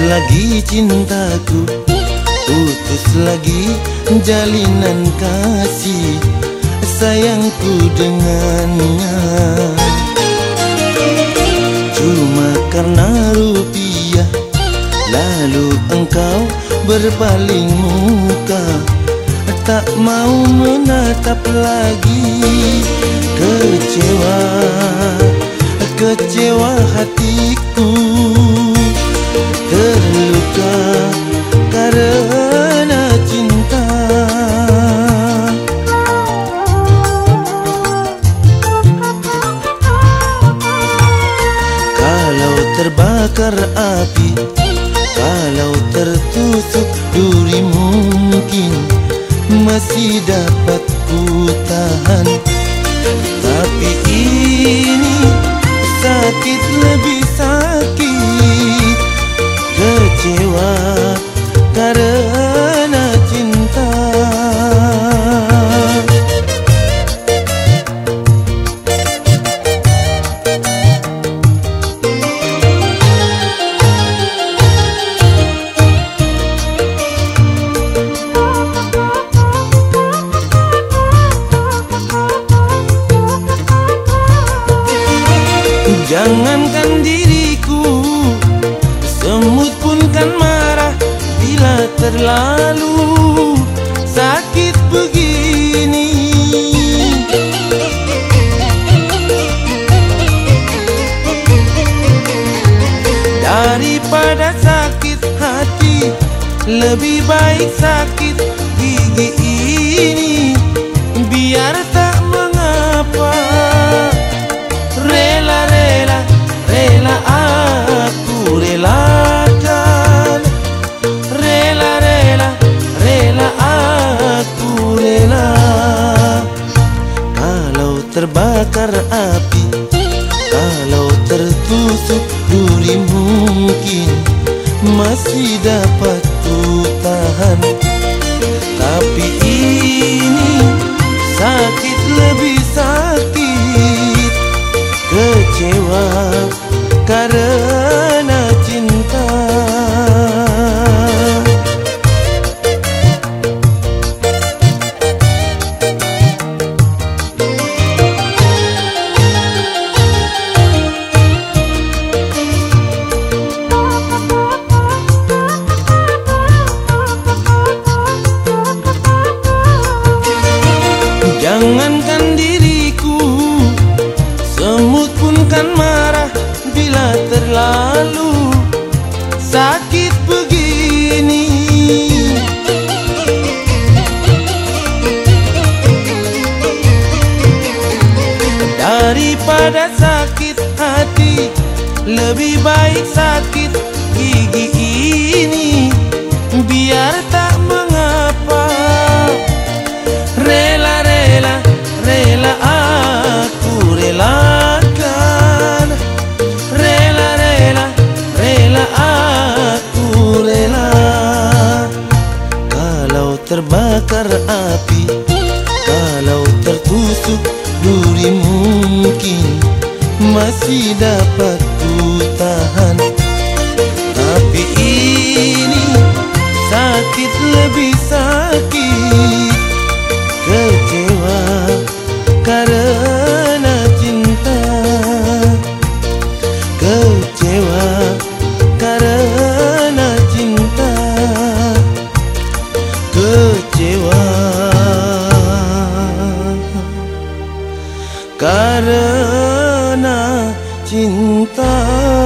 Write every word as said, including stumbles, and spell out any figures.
lagi cintaku, putus lagi jalinan kasih sayangku dengannya. Cuma karena rupiah, lalu engkau berpaling muka, tak mau menatap lagi. Kecewa, kecewa hatiku, terluka karena cinta. Kalau terbakar api, kalau tertusuk duri, mungkin masih dapat ku tahan. Tapi ini sakit lebih sakit, kecewa karena cinta. Jangankan diriku, semut pun kan marah bila terlalu sakit begini. Daripada sakit hati, lebih baik sakit gigi ini. Biar tak mengapa, rela-rela, rela aku relakan. Rela-rela, rela aku rela. Kalau terbakar api, kalau tertusuk duri, mungkin masih dapat ku tahan. Tapi ini sakit lebih sakit, kecewa karena cinta. Jangankan diriku, semut pun kan marah bila terlalu sakit begini. Daripada sakit hati, lebih baik sakit gigi ini. Biar tak mengapa, rela-rela, rela aku relakan. Rela-rela, rela aku rela. Kalau terbakar api, kalau tertusuk duri, mungkin masih dapat ku tahan. Tapi ini sakit lebih sakit, kecewa karena cinta. Kecewa karena cinta. Kecewa karena cinta.